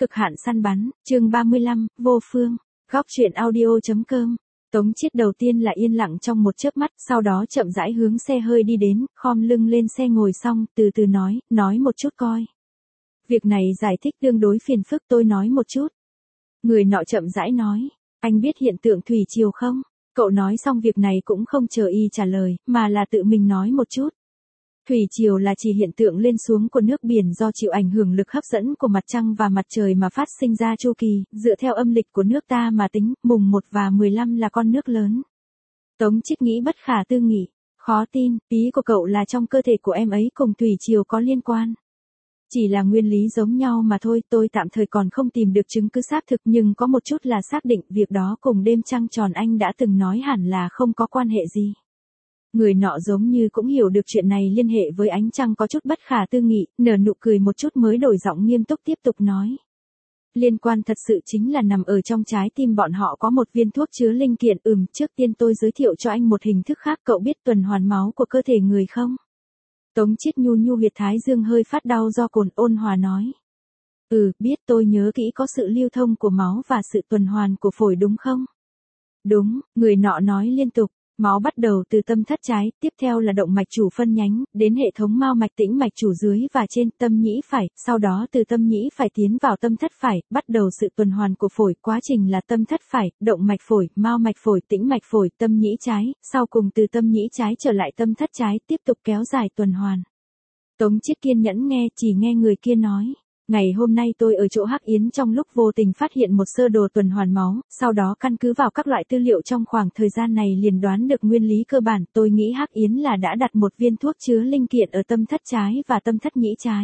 Cực hạn săn bắn, chương 35, vô phương, góc truyện audio.com. Tống Chiết đầu tiên là yên lặng trong một chớp mắt, sau đó chậm rãi hướng xe hơi đi đến, khom lưng lên xe ngồi xong, từ từ nói một chút coi. Việc này giải thích tương đối phiền phức, tôi nói một chút. Người nọ chậm rãi nói, anh biết hiện tượng thủy triều không? Cậu nói xong việc này cũng không chờ y trả lời, mà là tự mình nói một chút. Thủy triều là chỉ hiện tượng lên xuống của nước biển do chịu ảnh hưởng lực hấp dẫn của mặt trăng và mặt trời mà phát sinh ra chu kỳ, dựa theo âm lịch của nước ta mà tính, mùng 1 và 15 là con nước lớn. Tống Chiết nghĩ bất khả tư nghị, khó tin, ý của cậu là trong cơ thể của em ấy cùng thủy triều có liên quan. Chỉ là nguyên lý giống nhau mà thôi, tôi tạm thời còn không tìm được chứng cứ xác thực, nhưng có một chút là xác định, việc đó cùng đêm trăng tròn anh đã từng nói hẳn là không có quan hệ gì. Người nọ giống như cũng hiểu được chuyện này liên hệ với ánh trăng, có chút bất khả tư nghị, nở nụ cười một chút mới đổi giọng nghiêm túc tiếp tục nói. Liên quan thật sự chính là nằm ở trong trái tim bọn họ có một viên thuốc chứa linh kiện. Trước tiên tôi giới thiệu cho anh một hình thức khác, cậu biết tuần hoàn máu của cơ thể người không? Tống Chiết nhu huyệt thái dương hơi phát đau do cồn, ôn hòa nói. Biết, tôi nhớ kỹ, có sự lưu thông của máu và sự tuần hoàn của phổi đúng không? Đúng, người nọ nói liên tục. Máu bắt đầu từ tâm thất trái, tiếp theo là động mạch chủ phân nhánh, đến hệ thống mao mạch tĩnh mạch chủ dưới và trên, tâm nhĩ phải, sau đó từ tâm nhĩ phải tiến vào tâm thất phải, bắt đầu sự tuần hoàn của phổi, quá trình là tâm thất phải, động mạch phổi, mao mạch phổi, tĩnh mạch phổi, tâm nhĩ trái, sau cùng từ tâm nhĩ trái trở lại tâm thất trái, tiếp tục kéo dài tuần hoàn. Tống Chiết kiên nhẫn nghe, chỉ nghe người kia nói. Ngày hôm nay tôi ở chỗ Hắc Yến trong lúc vô tình phát hiện một sơ đồ tuần hoàn máu, sau đó căn cứ vào các loại tư liệu trong khoảng thời gian này liền đoán được nguyên lý cơ bản, tôi nghĩ Hắc Yến là đã đặt một viên thuốc chứa linh kiện ở tâm thất trái và tâm thất nhĩ trái.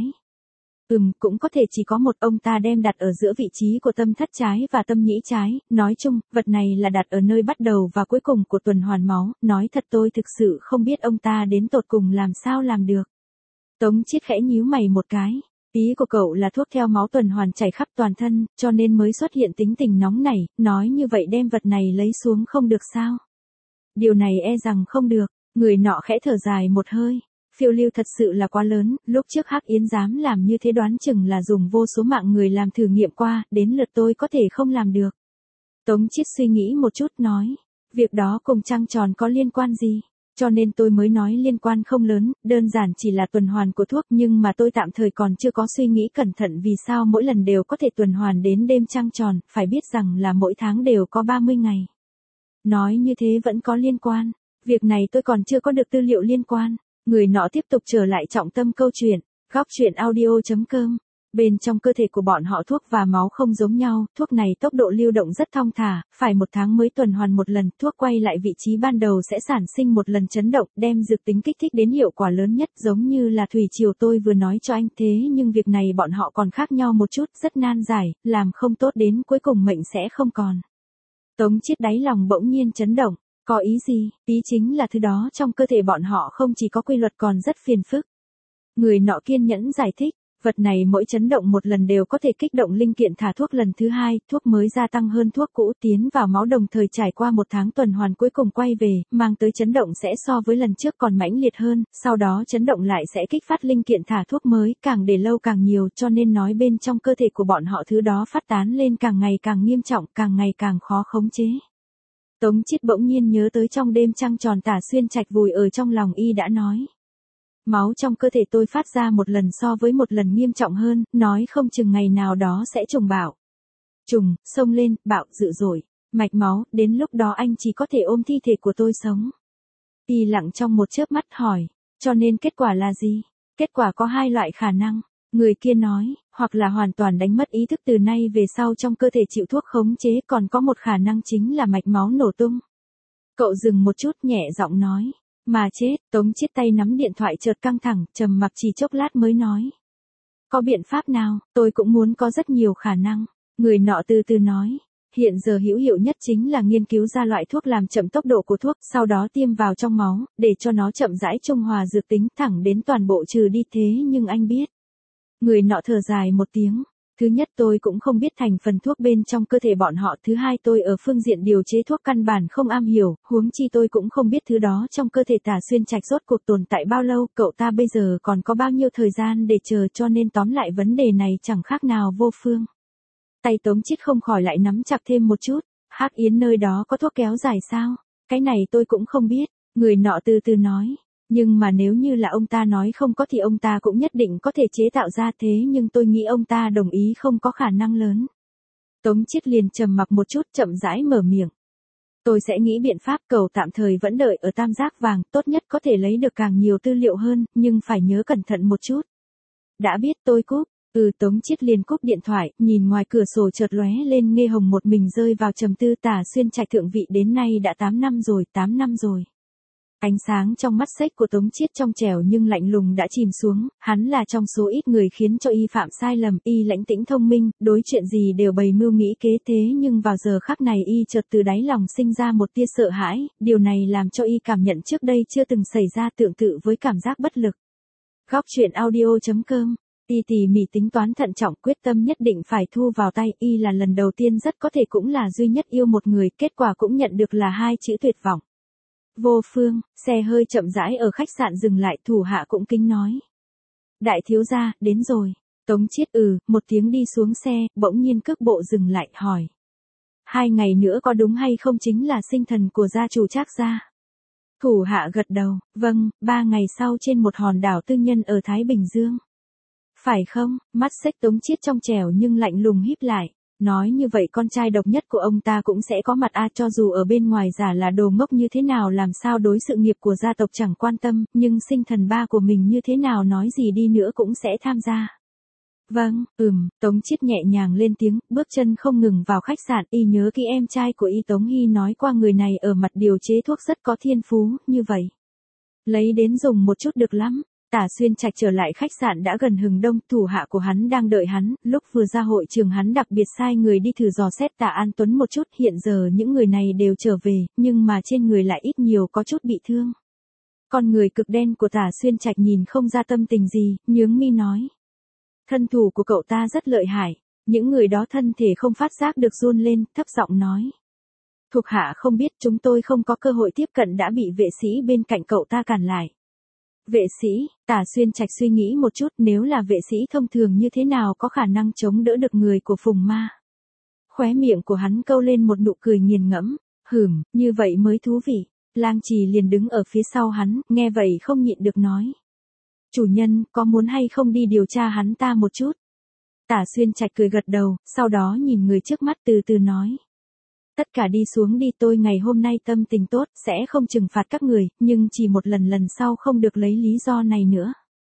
Cũng có thể chỉ có một, ông ta đem đặt ở giữa vị trí của tâm thất trái và tâm nhĩ trái, nói chung, vật này là đặt ở nơi bắt đầu và cuối cùng của tuần hoàn máu, nói thật tôi thực sự không biết ông ta đến tột cùng làm sao làm được. Tống Chiết khẽ nhíu mày một cái. Ý của cậu là thuốc theo máu tuần hoàn chảy khắp toàn thân, cho nên mới xuất hiện tính tình nóng nảy, nói như vậy đem vật này lấy xuống không được sao? Điều này e rằng không được, người nọ khẽ thở dài một hơi. Phiêu lưu thật sự là quá lớn, lúc trước Hắc Yến dám làm như thế đoán chừng là dùng vô số mạng người làm thử nghiệm qua, đến lượt tôi có thể không làm được. Tống Chiết suy nghĩ một chút nói, việc đó cùng trăng tròn có liên quan gì? Cho nên tôi mới nói liên quan không lớn, đơn giản chỉ là tuần hoàn của thuốc, nhưng mà tôi tạm thời còn chưa có suy nghĩ cẩn thận vì sao mỗi lần đều có thể tuần hoàn đến đêm trăng tròn, phải biết rằng là mỗi tháng đều có 30 ngày. Nói như thế vẫn có liên quan, việc này tôi còn chưa có được tư liệu liên quan. Người nọ tiếp tục trở lại trọng tâm câu chuyện, góc truyện audio.com. Bên trong cơ thể của bọn họ thuốc và máu không giống nhau, thuốc này tốc độ lưu động rất thong thả, phải 1 tháng mới tuần hoàn một lần, thuốc quay lại vị trí ban đầu sẽ sản sinh một lần chấn động, đem dược tính kích thích đến hiệu quả lớn nhất, giống như là thủy triều tôi vừa nói cho anh. Thế nhưng việc này bọn họ còn khác nhau một chút, rất nan giải, làm không tốt đến cuối cùng mệnh sẽ không còn. Tống Chiết đáy lòng bỗng nhiên chấn động, có ý gì? Ý chính là thứ đó trong cơ thể bọn họ không chỉ có quy luật còn rất phiền phức. Người nọ kiên nhẫn giải thích. Vật này mỗi chấn động một lần đều có thể kích động linh kiện thả thuốc lần thứ hai, thuốc mới gia tăng hơn thuốc cũ tiến vào máu, đồng thời trải qua 1 tháng tuần hoàn cuối cùng quay về, mang tới chấn động sẽ so với lần trước còn mãnh liệt hơn, sau đó chấn động lại sẽ kích phát linh kiện thả thuốc mới, càng để lâu càng nhiều, cho nên nói bên trong cơ thể của bọn họ thứ đó phát tán lên càng ngày càng nghiêm trọng, càng ngày càng khó khống chế. Tống Chiết bỗng nhiên nhớ tới trong đêm trăng tròn Tả Xuyên Trạch vùi ở trong lòng y đã nói. Máu trong cơ thể tôi phát ra một lần so với một lần nghiêm trọng hơn, nói không chừng ngày nào đó sẽ trùng bạo. Xông lên, bạo dữ dội, mạch máu, đến lúc đó anh chỉ có thể ôm thi thể của tôi sống. Y lặng trong một chớp mắt hỏi, cho nên kết quả là gì? Kết quả có 2 loại khả năng, người kia nói, hoặc là hoàn toàn đánh mất ý thức từ nay về sau trong cơ thể chịu thuốc khống chế, còn có một khả năng chính là mạch máu nổ tung. Cậu dừng một chút nhẹ giọng nói. Mà chết, Tống Chiết tay nắm điện thoại chợt căng thẳng, trầm mặc chỉ chốc lát mới nói. Có biện pháp nào, tôi cũng muốn có rất nhiều khả năng. Người nọ từ từ nói, hiện giờ hữu hiệu nhất chính là nghiên cứu ra loại thuốc làm chậm tốc độ của thuốc, sau đó tiêm vào trong máu, để cho nó chậm rãi trung hòa dược tính thẳng đến toàn bộ trừ đi. Thế nhưng anh biết. Người nọ thở dài một tiếng. Thứ nhất, tôi cũng không biết thành phần thuốc bên trong cơ thể bọn họ. Thứ hai, tôi ở phương diện điều chế thuốc căn bản không am hiểu, huống chi tôi cũng không biết thứ đó trong cơ thể Tả Xuyên Trạch rốt cuộc tồn tại bao lâu, cậu ta bây giờ còn có bao nhiêu thời gian để chờ, cho nên tóm lại vấn đề này chẳng khác nào vô phương. Tay Tống Chiết không khỏi lại nắm chặt thêm một chút. Hắc Yến nơi đó có thuốc kéo dài sao? Cái này tôi cũng không biết. Người nọ từ từ nói. Nhưng mà nếu như là ông ta nói không có thì ông ta cũng nhất định có thể chế tạo ra thế, nhưng tôi nghĩ ông ta đồng ý không có khả năng lớn. Tống Chiết liền trầm mặc một chút, chậm rãi mở miệng. Tôi sẽ nghĩ biện pháp, cậu tạm thời vẫn đợi ở Tam Giác Vàng, tốt nhất có thể lấy được càng nhiều tư liệu hơn, nhưng phải nhớ cẩn thận một chút. Đã biết, tôi cúp. Tống Chiết liền cúp điện thoại, nhìn ngoài cửa sổ chợt lóe lên Nghe Hồng một mình rơi vào trầm tư. Tả Xuyên Trạch thượng vị đến nay đã 8 năm rồi, 8 năm rồi. Ánh sáng trong mắt xếch của Tống Chiết trong trẻo nhưng lạnh lùng đã chìm xuống, hắn là trong số ít người khiến cho y phạm sai lầm, y lãnh tĩnh thông minh, đối chuyện gì đều bày mưu nghĩ kế, thế nhưng vào giờ khắc này y chợt từ đáy lòng sinh ra một tia sợ hãi, điều này làm cho y cảm nhận trước đây chưa từng xảy ra, tương tự với cảm giác bất lực. Góc truyện audio.com. Y tỉ mỉ tính toán thận trọng, quyết tâm nhất định phải thu vào tay. Y là lần đầu tiên, rất có thể cũng là duy nhất yêu một người, kết quả cũng nhận được là 2 chữ tuyệt vọng. Vô Phương, xe hơi chậm rãi ở khách sạn dừng lại, thủ hạ cũng kính nói. Đại thiếu gia, đến rồi. Tống Chiết một tiếng đi xuống xe, bỗng nhiên cước bộ dừng lại, hỏi. 2 ngày nữa có đúng hay không, chính là sinh thần của gia chủ Trác gia? Thủ hạ gật đầu, vâng, 3 ngày sau trên một hòn đảo tư nhân ở Thái Bình Dương. Phải không? Mắt xếch Tống Chiết trong trẻo nhưng lạnh lùng híp lại. Nói như vậy con trai độc nhất của ông ta cũng sẽ có mặt cho dù ở bên ngoài giả là đồ ngốc như thế nào, làm sao đối sự nghiệp của gia tộc chẳng quan tâm, nhưng sinh thần ba của mình như thế nào nói gì đi nữa cũng sẽ tham gia. Vâng, Tống Chiết nhẹ nhàng lên tiếng, bước chân không ngừng vào khách sạn. Y nhớ kỹ em trai của y Tống Hy nói qua người này ở mặt điều chế thuốc rất có thiên phú, như vậy. Lấy đến dùng một chút được lắm. Tả Xuyên Trạch trở lại khách sạn đã gần hừng đông, thủ hạ của hắn đang đợi hắn, lúc vừa ra hội trường hắn đặc biệt sai người đi thử dò xét Tả An Tuấn một chút, hiện giờ những người này đều trở về, nhưng mà trên người lại ít nhiều có chút bị thương. Con người cực đen của Tả Xuyên Trạch nhìn không ra tâm tình gì, nhướng mi nói. Thân thủ của cậu ta rất lợi hại, những người đó thân thể không phát giác được run lên, thấp giọng nói. Thuộc hạ không biết, chúng tôi không có cơ hội tiếp cận đã bị vệ sĩ bên cạnh cậu ta cản lại. Vệ sĩ, Tả Xuyên Trạch suy nghĩ một chút, nếu là vệ sĩ thông thường như thế nào có khả năng chống đỡ được người của Phùng Ma. Khóe miệng của hắn câu lên một nụ cười nghiền ngẫm, như vậy mới thú vị. Lang Trì liền đứng ở phía sau hắn, nghe vậy không nhịn được nói. Chủ nhân, có muốn hay không đi điều tra hắn ta một chút? Tả Xuyên Trạch cười gật đầu, sau đó nhìn người trước mắt từ từ nói. Tất cả đi xuống đi, tôi ngày hôm nay tâm tình tốt, sẽ không trừng phạt các người, nhưng chỉ một lần sau không được lấy lý do này nữa.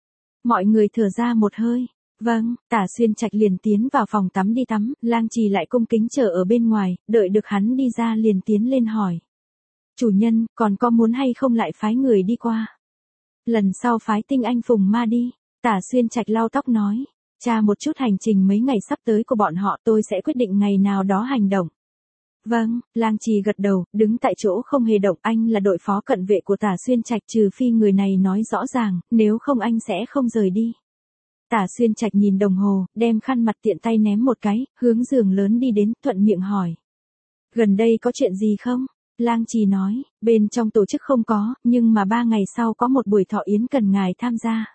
Mọi người thở ra một hơi. Vâng, Tả Xuyên Trạch liền tiến vào phòng tắm đi tắm, Lang Trì lại cung kính chờ ở bên ngoài, đợi được hắn đi ra liền tiến lên hỏi. Chủ nhân, còn có muốn hay không lại phái người đi qua? Lần sau phái tinh anh Phùng Ma đi, Tả Xuyên Trạch lau tóc nói. Tra một chút hành trình mấy ngày sắp tới của bọn họ, tôi sẽ quyết định ngày nào đó hành động. Vâng, Lang Trì gật đầu, đứng tại chỗ không hề động. Anh là đội phó cận vệ của Tả Xuyên Trạch, trừ phi người này nói rõ ràng, nếu không anh sẽ không rời đi. Tả Xuyên Trạch nhìn đồng hồ, đem khăn mặt tiện tay ném một cái, hướng giường lớn đi đến, thuận miệng hỏi. Gần đây có chuyện gì không? Lang Trì nói, bên trong tổ chức không có, nhưng mà 3 ngày sau có một buổi thọ yến cần ngài tham gia.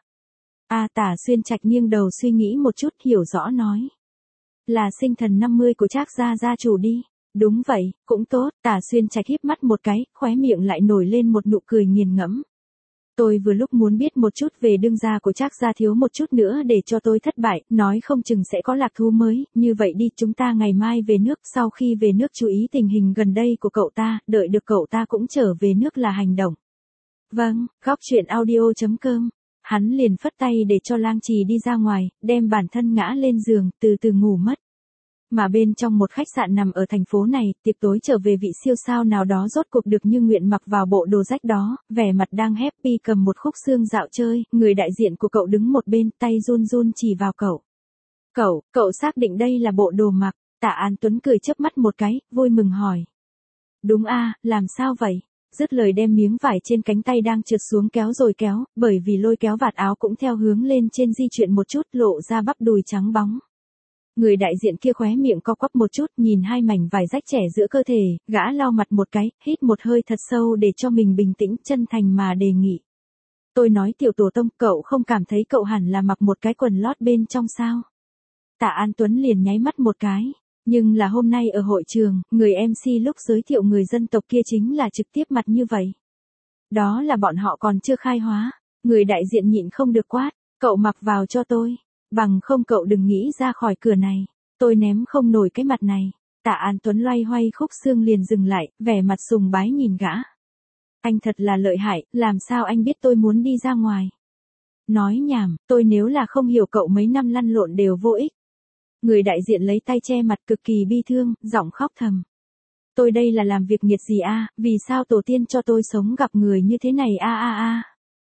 Tả Xuyên Trạch nghiêng đầu suy nghĩ một chút, hiểu rõ nói. Là sinh thần 50 của Trác gia gia chủ đi. Đúng vậy, cũng tốt. Tả Xuyên Trạch híp mắt một cái, khóe miệng lại nổi lên một nụ cười nghiền ngẫm. Tôi vừa lúc muốn biết một chút về đương gia của Trác gia, thiếu một chút nữa để cho tôi thất bại, nói không chừng sẽ có lạc thú mới, như vậy đi, chúng ta ngày mai về nước, sau khi về nước chú ý tình hình gần đây của cậu ta, đợi được cậu ta cũng trở về nước là hành động. Vâng, góc truyện audio.com. Hắn liền phất tay để cho Lang Trì đi ra ngoài, đem bản thân ngã lên giường, từ từ ngủ mất. Mà bên trong một khách sạn nằm ở thành phố này, tiệc tối trở về vị siêu sao nào đó rốt cuộc được như nguyện mặc vào bộ đồ rách đó, vẻ mặt đang happy cầm một khúc xương dạo chơi, người đại diện của cậu đứng một bên, tay run run chỉ vào cậu. Cậu xác định đây là bộ đồ mặc? Tả An Tuấn cười chớp mắt một cái, vui mừng hỏi. Đúng làm sao vậy? Dứt lời đem miếng vải trên cánh tay đang trượt xuống kéo rồi kéo, bởi vì lôi kéo vạt áo cũng theo hướng lên trên di chuyển một chút, lộ ra bắp đùi trắng bóng. Người đại diện kia khóe miệng co quắp một chút, nhìn hai mảnh vải rách trẻ giữa cơ thể, gã lau mặt một cái, hít một hơi thật sâu để cho mình bình tĩnh, chân thành mà đề nghị. Tôi nói Tiểu Tổ Tông, cậu không cảm thấy cậu hẳn là mặc một cái quần lót bên trong sao? Tả An Tuấn liền nháy mắt một cái. Nhưng là hôm nay ở hội trường, người MC lúc giới thiệu người dân tộc kia chính là trực tiếp mặt như vậy. Đó là bọn họ còn chưa khai hóa. Người đại diện nhịn không được quát, cậu mặc vào cho tôi. Bằng không cậu đừng nghĩ ra khỏi cửa này. Tôi ném không nổi cái mặt này. Tạ An Tuấn loay hoay khúc xương liền dừng lại, vẻ mặt sùng bái nhìn gã. Anh thật là lợi hại, làm sao anh biết tôi muốn đi ra ngoài? Nói nhảm, tôi nếu là không hiểu cậu mấy năm lăn lộn đều vô ích. Người đại diện lấy tay che mặt cực kỳ bi thương, giọng khóc thầm. Tôi đây là làm việc nghiệt gì a? Vì sao tổ tiên cho tôi sống gặp người như thế này a?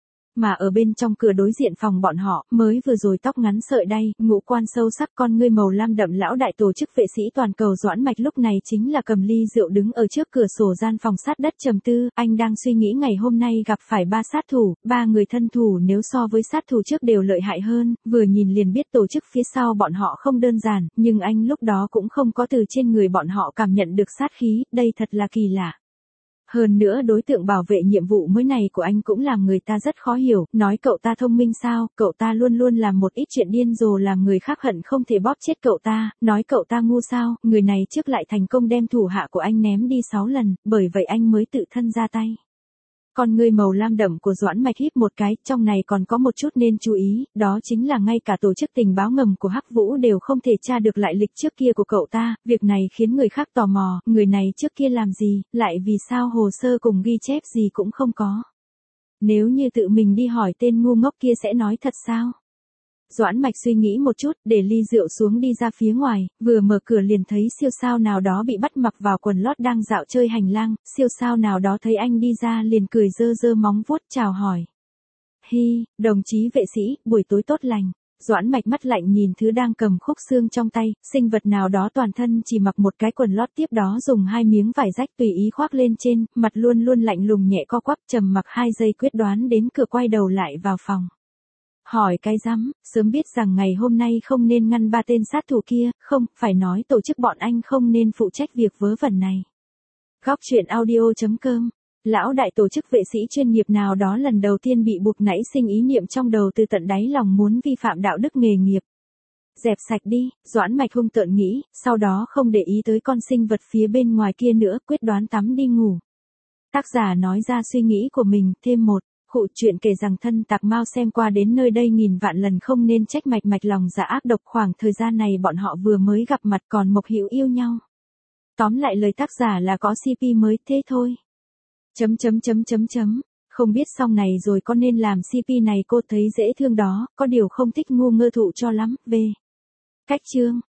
Mà ở bên trong cửa đối diện phòng bọn họ, mới vừa rồi tóc ngắn sợi đay, ngũ quan sâu sắc con ngươi màu lam đậm lão đại tổ chức vệ sĩ toàn cầu Doãn Mạch lúc này chính là cầm ly rượu đứng ở trước cửa sổ gian phòng sát đất trầm tư, anh đang suy nghĩ ngày hôm nay gặp phải 3 sát thủ, 3 người thân thủ nếu so với sát thủ trước đều lợi hại hơn, vừa nhìn liền biết tổ chức phía sau bọn họ không đơn giản, nhưng anh lúc đó cũng không có từ trên người bọn họ cảm nhận được sát khí, đây thật là kỳ lạ. Hơn nữa đối tượng bảo vệ nhiệm vụ mới này của anh cũng làm người ta rất khó hiểu, nói cậu ta thông minh sao, cậu ta luôn luôn làm một ít chuyện điên rồ làm người khác hận không thể bóp chết cậu ta, nói cậu ta ngu sao, người này trước lại thành công đem thủ hạ của anh ném đi 6 lần, bởi vậy anh mới tự thân ra tay. Con ngươi màu lam đậm của Doãn Mạch híp một cái, trong này còn có một chút nên chú ý, đó chính là ngay cả tổ chức tình báo ngầm của Hắc Vũ đều không thể tra được lại lịch trước kia của cậu ta, việc này khiến người khác tò mò, người này trước kia làm gì, lại vì sao hồ sơ cùng ghi chép gì cũng không có. Nếu như tự mình đi hỏi tên ngu ngốc kia sẽ nói thật sao? Doãn Mạch suy nghĩ một chút, để ly rượu xuống đi ra phía ngoài, vừa mở cửa liền thấy siêu sao nào đó bị bắt mặc vào quần lót đang dạo chơi hành lang, siêu sao nào đó thấy anh đi ra liền cười dơ dơ móng vuốt chào hỏi. Hi, đồng chí vệ sĩ, buổi tối tốt lành. Doãn Mạch mắt lạnh nhìn thứ đang cầm khúc xương trong tay, sinh vật nào đó toàn thân chỉ mặc một cái quần lót tiếp đó dùng 2 miếng vải rách tùy ý khoác lên trên, mặt luôn luôn lạnh lùng nhẹ co quắp trầm mặc 2 giây quyết đoán đến cửa quay đầu lại vào phòng. Hỏi cái rắm, sớm biết rằng ngày hôm nay không nên ngăn 3 tên sát thủ kia, không, phải nói tổ chức bọn anh không nên phụ trách việc vớ vẩn này. Góc truyện audio.com. Lão đại tổ chức vệ sĩ chuyên nghiệp nào đó lần đầu tiên bị buộc nảy sinh ý niệm trong đầu từ tận đáy lòng muốn vi phạm đạo đức nghề nghiệp. Dẹp sạch đi, Doãn Mạch hung tợn nghĩ, sau đó không để ý tới con sinh vật phía bên ngoài kia nữa, quyết đoán tắm đi ngủ. Tác giả nói ra suy nghĩ của mình, thêm một. Khụ chuyện kể rằng thân tạc Mao xem qua đến nơi đây nghìn vạn lần không nên trách Mạch Mạch lòng dạ ác độc, khoảng thời gian này bọn họ vừa mới gặp mặt còn Mộc Hữu yêu nhau. Tóm lại lời tác giả là có CP mới thế thôi. Không biết xong này rồi có nên làm CP này cô thấy dễ thương đó, có điều không thích ngu ngơ thụ cho lắm, v. Cách chương.